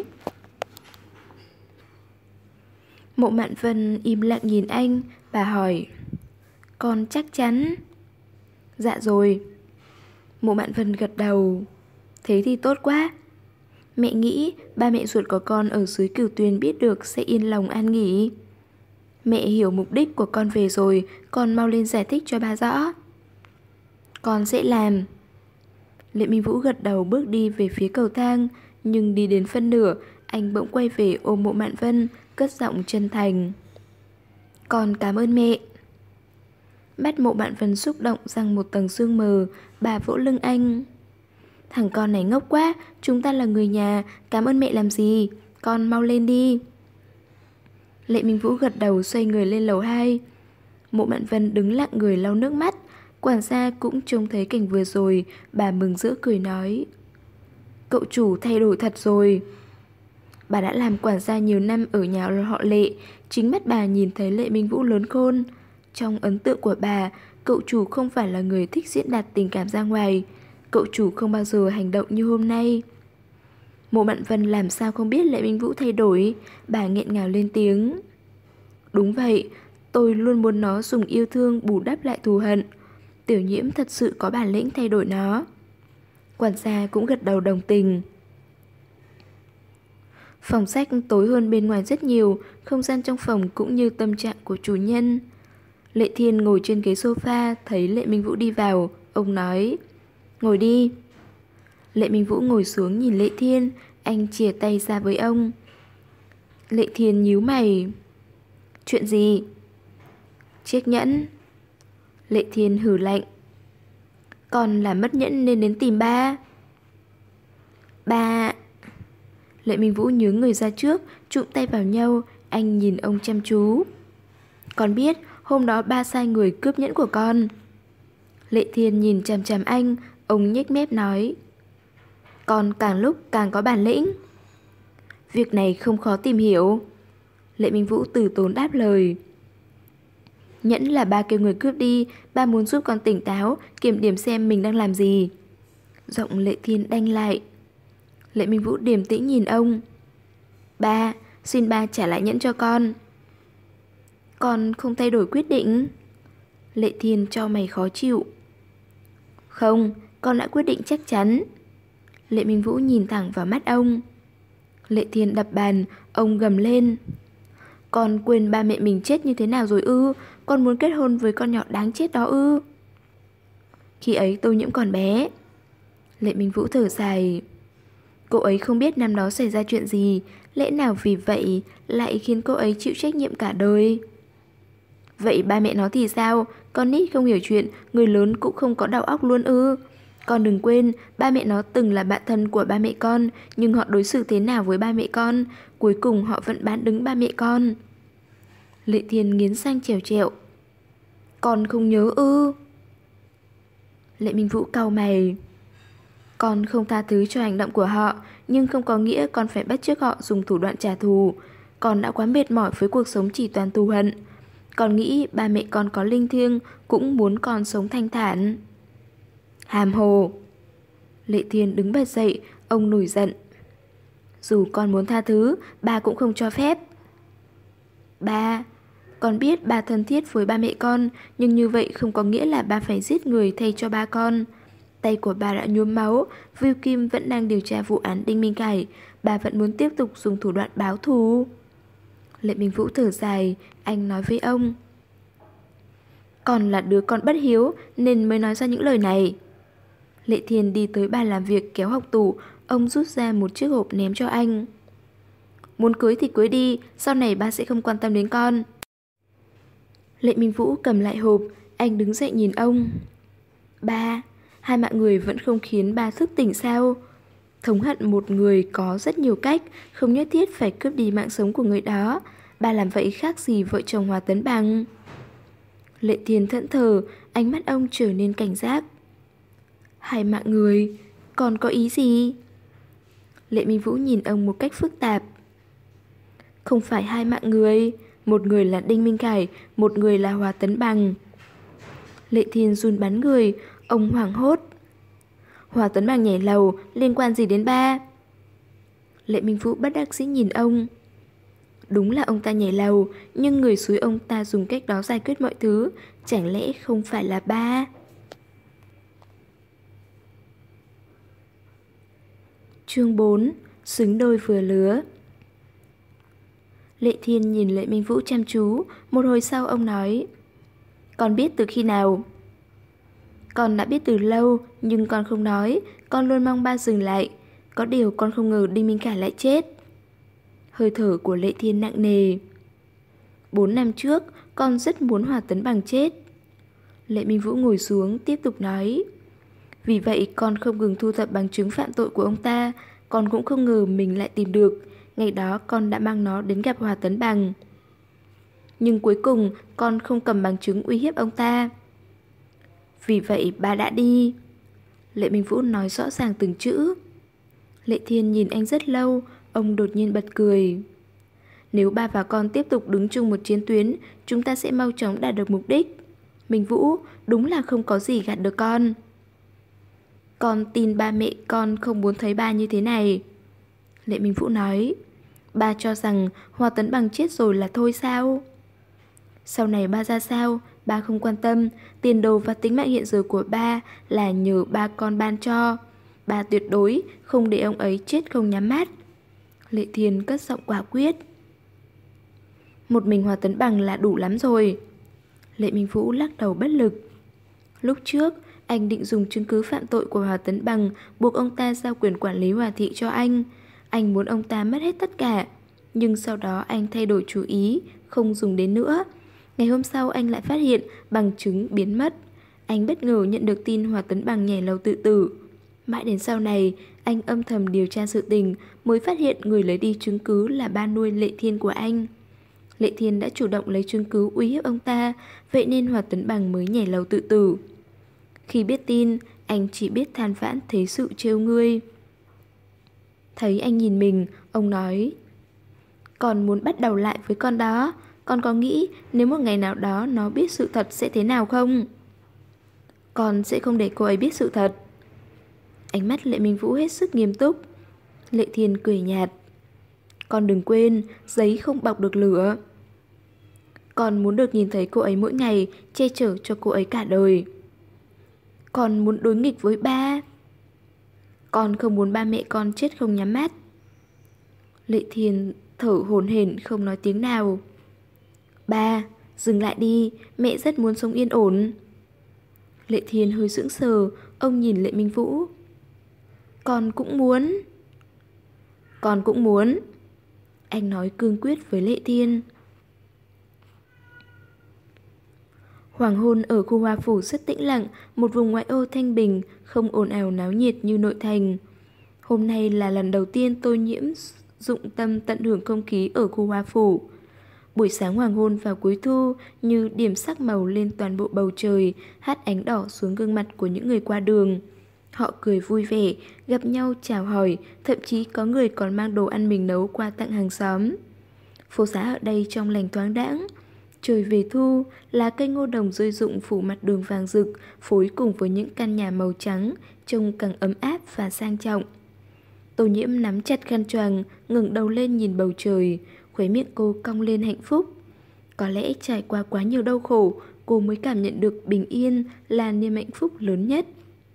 Speaker 1: Mộ Mạn Vân im lặng nhìn anh, bà hỏi. Con chắc chắn? Dạ rồi. Mộ Mạn Vân gật đầu. Thế thì tốt quá. Mẹ nghĩ ba mẹ ruột của con ở dưới Cửu Tuyền biết được sẽ yên lòng an nghỉ. Mẹ hiểu mục đích của con về rồi, con mau lên giải thích cho ba rõ. Con sẽ làm. Lệ Minh Vũ gật đầu bước đi về phía cầu thang, nhưng đi đến phân nửa, anh bỗng quay về ôm Mộ Mạn Vân, cất giọng chân thành. Con cảm ơn mẹ. Mắt Mộ Mạn Vân xúc động rằng một tầng sương mờ, bà vỗ lưng anh. Thằng con này ngốc quá, chúng ta là người nhà, cảm ơn mẹ làm gì, con mau lên đi. Lệ Minh Vũ gật đầu xoay người lên lầu hai. Mộ Mạn Vân đứng lặng người lau nước mắt. Quản gia cũng trông thấy cảnh vừa rồi, bà mừng rỡ cười nói. Cậu chủ thay đổi thật rồi. Bà đã làm quản gia nhiều năm ở nhà họ Lệ, chính mắt bà nhìn thấy Lệ Minh Vũ lớn khôn. Trong ấn tượng của bà, cậu chủ không phải là người thích diễn đạt tình cảm ra ngoài. Cậu chủ không bao giờ hành động như hôm nay. Mộ Mạn Vân làm sao không biết Lệ Minh Vũ thay đổi. Bà nghẹn ngào lên tiếng. Đúng vậy, tôi luôn muốn nó dùng yêu thương bù đắp lại thù hận. Tiểu Nhiễm thật sự có bản lĩnh thay đổi nó. Quản gia cũng gật đầu đồng tình. Phòng sách tối hơn bên ngoài rất nhiều, không gian trong phòng cũng như tâm trạng của chủ nhân. Lệ Thiên ngồi trên ghế sofa, thấy Lệ Minh Vũ đi vào, ông nói. Ngồi đi. Lệ Minh Vũ ngồi xuống nhìn Lệ Thiên, anh chìa tay ra với ông. Lệ Thiên nhíu mày. Chuyện gì? Chiếc nhẫn. Lệ Thiên hừ lạnh. Con là mất nhẫn nên đến tìm ba. Ba... Lệ Minh Vũ nhướng người ra trước, chụm tay vào nhau, anh nhìn ông chăm chú. Con biết hôm đó ba sai người cướp nhẫn của con. Lệ Thiên nhìn chằm chằm anh, ông nhếch mép nói. Con càng lúc càng có bản lĩnh. Việc này không khó tìm hiểu. Lệ Minh Vũ từ tốn đáp lời. Nhẫn là ba kêu người cướp đi, ba muốn giúp con tỉnh táo, kiểm điểm xem mình đang làm gì. Giọng Lệ Thiên đanh lại. Lệ Minh Vũ điềm tĩnh nhìn ông. Ba, xin ba trả lại nhẫn cho con. Con không thay đổi quyết định. Lệ Thiên cho mày khó chịu. Không, con đã quyết định chắc chắn. Lệ Minh Vũ nhìn thẳng vào mắt ông. Lệ Thiên đập bàn, ông gầm lên. Con quên ba mẹ mình chết như thế nào rồi ư? Con muốn kết hôn với con nhỏ đáng chết đó ư? Khi ấy Tô Nhiễm còn bé. Lệ Minh Vũ thở dài. Cô ấy không biết năm đó xảy ra chuyện gì, lẽ nào vì vậy lại khiến cô ấy chịu trách nhiệm cả đời? Vậy ba mẹ nó thì sao? Con nít không hiểu chuyện, người lớn cũng không có đầu óc luôn ư? Con đừng quên, ba mẹ nó từng là bạn thân của ba mẹ con, nhưng họ đối xử thế nào với ba mẹ con? Cuối cùng họ vẫn bán đứng ba mẹ con. Lệ Thiên nghiến răng trèo trẹo. Con không nhớ ư? Lệ Minh Vũ cau mày. Con không tha thứ cho hành động của họ, nhưng không có nghĩa con phải bắt chước họ dùng thủ đoạn trả thù. Con đã quá mệt mỏi với cuộc sống chỉ toàn thù hận. Con nghĩ ba mẹ con có linh thiêng, cũng muốn con sống thanh thản. Hàm hồ. Lệ Thiên đứng bật dậy, ông nổi giận. Dù con muốn tha thứ, ba cũng không cho phép. Ba, con biết ba thân thiết với ba mẹ con, nhưng như vậy không có nghĩa là ba phải giết người thay cho ba con. Tay của ba đã nhuốm máu, Vưu Kim vẫn đang điều tra vụ án Đinh Minh Khải, bà vẫn muốn tiếp tục dùng thủ đoạn báo thù. Lệ Minh Vũ thở dài, anh nói với ông. Con là đứa con bất hiếu nên mới nói ra những lời này. Lệ Thiên đi tới bàn làm việc kéo học tủ, ông rút ra một chiếc hộp ném cho anh. Muốn cưới thì cưới đi, sau này ba sẽ không quan tâm đến con. Lệ Minh Vũ cầm lại hộp, anh đứng dậy nhìn ông. Ba, hai mạng người vẫn không khiến ba thức tỉnh sao? Thống hận một người có rất nhiều cách, không nhất thiết phải cướp đi mạng sống của người đó. Ba làm vậy khác gì vợ chồng Hòa Tấn Bằng? Lệ Thiên thẫn thờ, ánh mắt ông trở nên cảnh giác. Hai mạng người, còn có ý gì? Lệ Minh Vũ nhìn ông một cách phức tạp. Không phải hai mạng người, một người là Đinh Minh Khải, một người là Hòa Tấn Bằng. Lệ Thiên run bắn người, ông hoảng hốt. Hòa Tấn Bằng nhảy lầu, liên quan gì đến ba? Lệ Minh Vũ bất đắc dĩ nhìn ông. Đúng là ông ta nhảy lầu, nhưng người xúi ông ta dùng cách đó giải quyết mọi thứ, chẳng lẽ không phải là ba? Chương bốn. Xứng đôi vừa lứa. Lệ Thiên nhìn Lệ Minh Vũ chăm chú, một hồi sau ông nói. Con biết từ khi nào? Con đã biết từ lâu, nhưng con không nói, con luôn mong ba dừng lại. Có điều con không ngờ Đinh Minh Khải lại chết. Hơi thở của Lệ Thiên nặng nề. Bốn năm trước, con rất muốn Hòa Tấn Bằng chết. Lệ Minh Vũ ngồi xuống, tiếp tục nói. Vì vậy con không ngừng thu thập bằng chứng phạm tội của ông ta. Con cũng không ngờ mình lại tìm được. Ngày đó con đã mang nó đến gặp Hòa Tấn Bằng. Nhưng cuối cùng con không cầm bằng chứng uy hiếp ông ta. Vì vậy ba đã đi. Lệ Minh Vũ nói rõ ràng từng chữ. Lệ Thiên nhìn anh rất lâu, ông đột nhiên bật cười. Nếu ba và con tiếp tục đứng chung một chiến tuyến, chúng ta sẽ mau chóng đạt được mục đích. Minh Vũ, đúng là không có gì gạt được con. Con tin ba mẹ con không muốn thấy ba như thế này. Lệ Minh Vũ nói. Ba cho rằng Hòa Tấn Bằng chết rồi là thôi sao? Sau này ba ra sao, ba không quan tâm. Tiền đồ và tính mạng hiện giờ của ba là nhờ ba con ban cho. Ba tuyệt đối không để ông ấy chết không nhắm mắt. Lệ Thiên cất giọng quả quyết. Một mình Hòa Tấn Bằng là đủ lắm rồi. Lệ Minh Vũ lắc đầu bất lực. Lúc trước anh định dùng chứng cứ phạm tội của Hòa Tấn Bằng buộc ông ta giao quyền quản lý Hòa Thị cho anh. Anh muốn ông ta mất hết tất cả. Nhưng sau đó anh thay đổi chủ ý, không dùng đến nữa. Ngày hôm sau anh lại phát hiện bằng chứng biến mất. Anh bất ngờ nhận được tin Hòa Tấn Bằng nhảy lầu tự tử. Mãi đến sau này, anh âm thầm điều tra sự tình mới phát hiện người lấy đi chứng cứ là ba nuôi Lệ Thiên của anh. Lệ Thiên đã chủ động lấy chứng cứ uy hiếp ông ta, vậy nên Hòa Tuấn Bằng mới nhảy lầu tự tử. Khi biết tin, anh chỉ biết than vãn thế sự trêu ngươi. Thấy anh nhìn mình, ông nói: Con muốn bắt đầu lại với con đó. Con có nghĩ nếu một ngày nào đó nó biết sự thật sẽ thế nào không? Con sẽ không để cô ấy biết sự thật. Ánh mắt Lệ Minh Vũ hết sức nghiêm túc. Lệ Thiên cười nhạt: Con đừng quên, giấy không bọc được lửa. Con muốn được nhìn thấy cô ấy mỗi ngày, che chở cho cô ấy cả đời. Con muốn đối nghịch với ba. Con không muốn ba mẹ con chết không nhắm mắt. Lệ Thiên thở hổn hển không nói tiếng nào. Ba, dừng lại đi, mẹ rất muốn sống yên ổn. Lệ Thiên hơi sững sờ, ông nhìn Lệ Minh Vũ. Con cũng muốn. Con cũng muốn. Anh nói cương quyết với Lệ Thiên. Hoàng hôn ở khu Hoa Phủ rất tĩnh lặng, một vùng ngoại ô thanh bình, không ồn ào náo nhiệt như nội thành. Hôm nay là lần đầu tiên Tô Nhiễm dụng tâm tận hưởng không khí ở khu Hoa Phủ. Buổi sáng hoàng hôn vào cuối thu như điểm sắc màu lên toàn bộ bầu trời, hắt ánh đỏ xuống gương mặt của những người qua đường. Họ cười vui vẻ, gặp nhau chào hỏi, thậm chí có người còn mang đồ ăn mình nấu qua tặng hàng xóm. Phố xá ở đây trong lành thoáng đãng. Trời về thu, lá cây ngô đồng rơi rụng phủ mặt đường vàng rực, phối cùng với những căn nhà màu trắng, trông càng ấm áp và sang trọng. Tô Nhiễm nắm chặt khăn choàng, ngẩng đầu lên nhìn bầu trời, khóe miệng cô cong lên hạnh phúc. Có lẽ trải qua quá nhiều đau khổ, cô mới cảm nhận được bình yên là niềm hạnh phúc lớn nhất.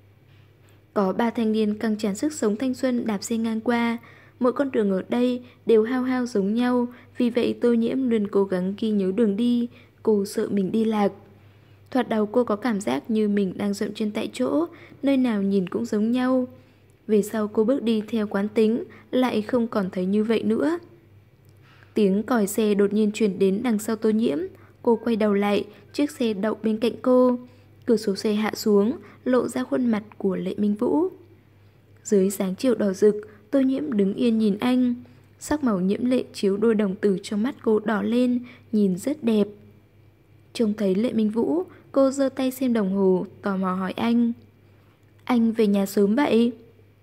Speaker 1: Có ba thanh niên căng tràn sức sống thanh xuân đạp xe ngang qua. Mỗi con đường ở đây đều hao hao giống nhau, vì vậy Tô Nhiễm luôn cố gắng ghi nhớ đường đi. Cô sợ mình đi lạc. Thoạt đầu cô có cảm giác như mình đang dậm chân tại chỗ, nơi nào nhìn cũng giống nhau. Về sau cô bước đi theo quán tính, lại không còn thấy như vậy nữa. Tiếng còi xe đột nhiên truyền đến đằng sau Tô Nhiễm. Cô quay đầu lại, chiếc xe đậu bên cạnh cô. Cửa sổ xe hạ xuống, lộ ra khuôn mặt của Lệ Minh Vũ. Dưới sáng chiều đỏ rực, Tô Nhiễm đứng yên nhìn anh. Sắc màu nhiễm lệ chiếu đôi đồng tử trong mắt cô đỏ lên, nhìn rất đẹp. Trông thấy Lệ Minh Vũ, cô giơ tay xem đồng hồ, tò mò hỏi anh: Anh về nhà sớm vậy?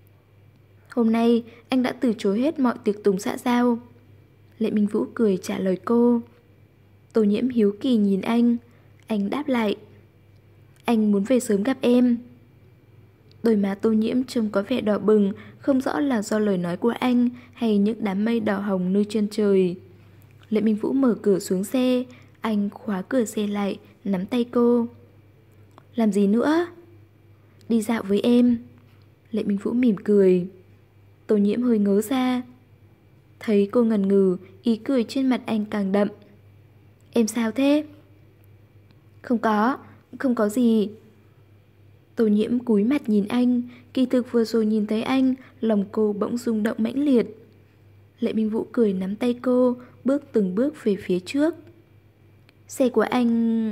Speaker 1: Hôm nay anh đã từ chối hết mọi tiệc tùng xã giao. Lệ Minh Vũ cười trả lời cô. Tô Nhiễm hiếu kỳ nhìn anh. Anh đáp lại: Anh muốn về sớm gặp em. Đôi má Tô Nhiễm trông có vẻ đỏ bừng, không rõ là do lời nói của anh hay những đám mây đỏ hồng nơi chân trời. Lệ Minh Vũ mở cửa xuống xe. Anh khóa cửa xe lại, nắm tay cô. Làm gì nữa? Đi dạo với em. Lệ Minh Vũ mỉm cười. Tô Nhiễm hơi ngớ ra. Thấy cô ngần ngừ, ý cười trên mặt anh càng đậm. Em sao thế? Không có, không có gì. Tô Nhiễm cúi mặt nhìn anh. Kỳ thực vừa rồi nhìn thấy anh, lòng cô bỗng rung động mãnh liệt. Lệ Minh Vũ cười nắm tay cô, bước từng bước về phía trước. Xe của anh...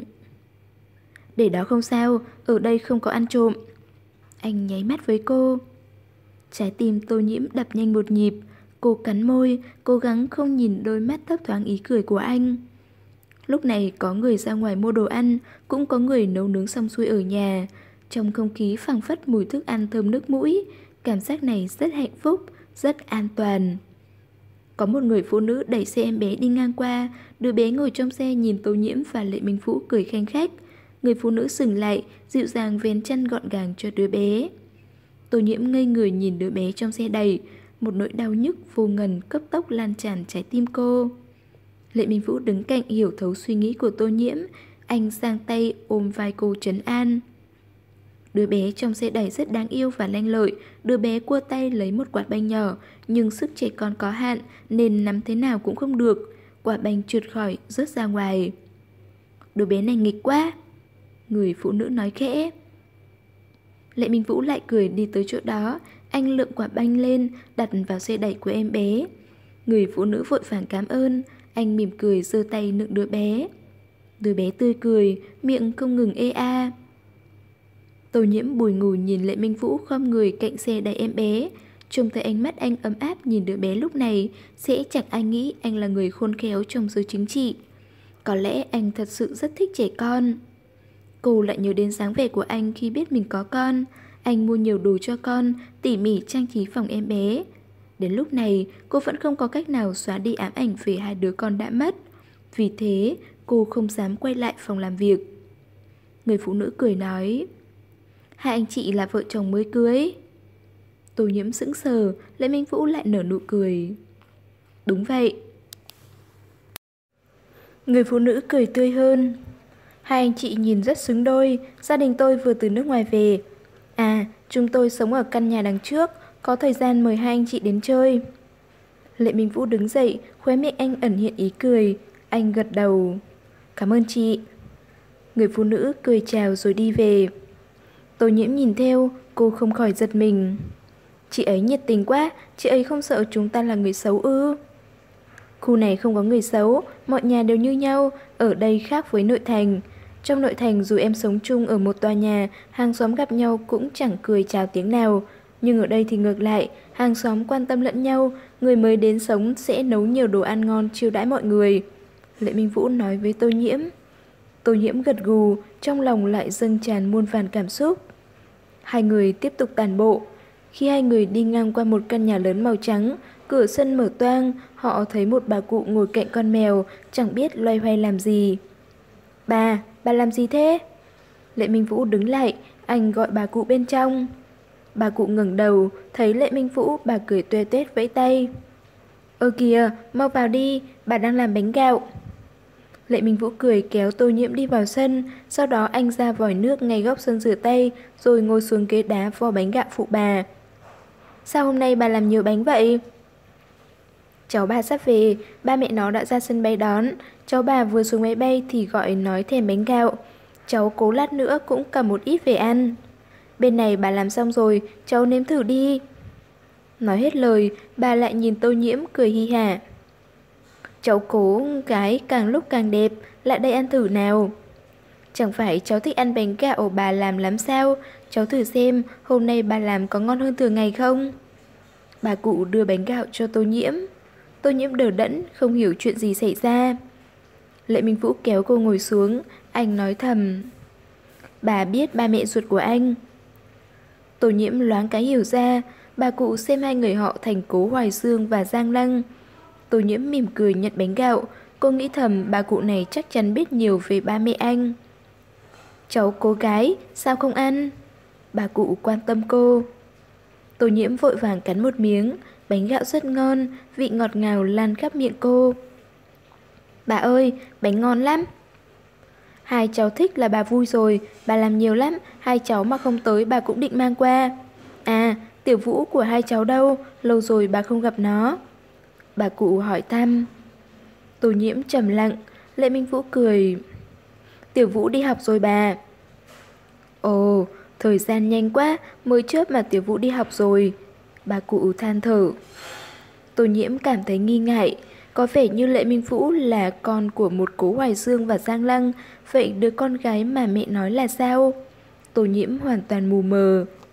Speaker 1: Để đó không sao, ở đây không có ăn trộm. Anh nháy mắt với cô. Trái tim Tô Nhiễm đập nhanh một nhịp. Cô cắn môi, cố gắng không nhìn đôi mắt thấp thoáng ý cười của anh. Lúc này có người ra ngoài mua đồ ăn, cũng có người nấu nướng xong xuôi ở nhà. Trong không khí phảng phất mùi thức ăn thơm nước mũi. Cảm giác này rất hạnh phúc, rất an toàn. Có một người phụ nữ đẩy xe em bé đi ngang qua. Đứa bé ngồi trong xe nhìn Tô Nhiễm và Lệ Minh Vũ cười khanh khách. Người phụ nữ dừng lại, dịu dàng vén chăn gọn gàng cho đứa bé. Tô Nhiễm ngây người nhìn đứa bé trong xe đầy. Một nỗi đau nhức vô ngần cấp tốc lan tràn trái tim cô. Lệ Minh Vũ đứng cạnh hiểu thấu suy nghĩ của Tô Nhiễm. Anh giang tay ôm vai cô trấn an. Đứa bé trong xe đẩy rất đáng yêu và lanh lợi. Đứa bé cua tay lấy một quả banh nhỏ, nhưng sức trẻ con có hạn nên nắm thế nào cũng không được. Quả banh trượt khỏi, rớt ra ngoài. Đứa bé này nghịch quá, người phụ nữ nói khẽ. Lệ Minh Vũ lại cười đi tới chỗ đó. Anh lượm quả banh lên, đặt vào xe đẩy của em bé. Người phụ nữ vội vàng cảm ơn. Anh mỉm cười giơ tay nựng đứa bé. Đứa bé tươi cười, miệng không ngừng ê a. Tô Nhiễm bùi ngùi nhìn Lệ Minh Vũ khom người cạnh xe đẩy em bé. Trông thấy ánh mắt anh ấm áp nhìn đứa bé lúc này, sẽ chẳng ai nghĩ anh là người khôn khéo trong giới chính trị. Có lẽ anh thật sự rất thích trẻ con. Cô lại nhớ đến dáng vẻ của anh khi biết mình có con. Anh mua nhiều đồ cho con, tỉ mỉ trang trí phòng em bé. Đến lúc này, cô vẫn không có cách nào xóa đi ám ảnh về hai đứa con đã mất. Vì thế, cô không dám quay lại phòng làm việc. Người phụ nữ cười nói, hai anh chị là vợ chồng mới cưới. Tô Nhiễm sững sờ, Lệ Minh Vũ lại nở nụ cười. Đúng vậy. Người phụ nữ cười tươi hơn. Hai anh chị nhìn rất xứng đôi, gia đình tôi vừa từ nước ngoài về. À, chúng tôi sống ở căn nhà đằng trước, có thời gian mời hai anh chị đến chơi. Lệ Minh Vũ đứng dậy, khóe miệng anh ẩn hiện ý cười. Anh gật đầu. Cảm ơn chị. Người phụ nữ cười chào rồi đi về. Tô Nhiễm nhìn theo, cô không khỏi giật mình. Chị ấy nhiệt tình quá, chị ấy không sợ chúng ta là người xấu ư? Khu này không có người xấu, mọi nhà đều như nhau, ở đây khác với nội thành. Trong nội thành dù em sống chung ở một tòa nhà, hàng xóm gặp nhau cũng chẳng cười chào tiếng nào. Nhưng ở đây thì ngược lại, hàng xóm quan tâm lẫn nhau, người mới đến sống sẽ nấu nhiều đồ ăn ngon chiêu đãi mọi người. Lệ Minh Vũ nói với Tô Nhiễm. Tô Nhiễm gật gù, trong lòng lại dâng tràn muôn vàn cảm xúc. Hai người tiếp tục tản bộ. Khi hai người đi ngang qua một căn nhà lớn màu trắng, cửa sân mở toang, họ thấy một bà cụ ngồi cạnh con mèo, chẳng biết loay hoay làm gì. Bà, bà làm gì thế? Lệ Minh Vũ đứng lại, anh gọi bà cụ bên trong. Bà cụ ngẩng đầu, thấy Lệ Minh Vũ, bà cười tuê tuét vẫy tay. Ơ kìa, mau vào đi, bà đang làm bánh gạo. Lệ Minh Vũ cười kéo Tô Nhiễm đi vào sân, sau đó anh ra vòi nước ngay góc sân rửa tay, rồi ngồi xuống ghế đá vo bánh gạo phụ bà. Sao hôm nay bà làm nhiều bánh vậy? Cháu bà sắp về, ba mẹ nó đã ra sân bay đón. Cháu bà vừa xuống máy bay thì gọi nói thèm bánh gạo. Cháu cố lát nữa cũng cầm một ít về ăn. Bên này bà làm xong rồi, cháu nếm thử đi. Nói hết lời, bà lại nhìn Tô Nhiễm cười hi hả. Cháu cố gái càng lúc càng đẹp, lại đây ăn thử nào. Chẳng phải cháu thích ăn bánh gạo bà làm lắm sao? Cháu thử xem hôm nay bà làm có ngon hơn thường ngày không? Bà cụ đưa bánh gạo cho Tô Nhiễm. Tô Nhiễm đờ đẫn, không hiểu chuyện gì xảy ra. Lệ Minh Vũ kéo cô ngồi xuống, anh nói thầm. Bà biết ba mẹ ruột của anh. Tô Nhiễm loáng cái hiểu ra, bà cụ xem hai người họ thành Cố Hoài Dương và Giang Lăng. Tô Nhiễm mỉm cười nhận bánh gạo, cô nghĩ thầm bà cụ này chắc chắn biết nhiều về ba mẹ anh. Cháu cô gái, sao không ăn? Bà cụ quan tâm cô. Tô Nhiễm vội vàng cắn một miếng, bánh gạo rất ngon, vị ngọt ngào lan khắp miệng cô. Bà ơi, bánh ngon lắm. Hai cháu thích là bà vui rồi, bà làm nhiều lắm, hai cháu mà không tới bà cũng định mang qua. À, Tiểu Vũ của hai cháu đâu, lâu rồi bà không gặp nó. Bà cụ hỏi thăm. Tô Nhiễm trầm lặng, Lệ Minh Vũ cười. Tiểu Vũ đi học rồi bà. Ồ, thời gian nhanh quá, mới chớp mà Tiểu Vũ đi học rồi. Bà cụ than thở. Tô Nhiễm cảm thấy nghi ngại. Có vẻ như Lệ Minh Vũ là con của một Cố Hoài Dương và Giang Lăng. Vậy đứa con gái mà mẹ nói là sao? Tô Nhiễm hoàn toàn mù mờ.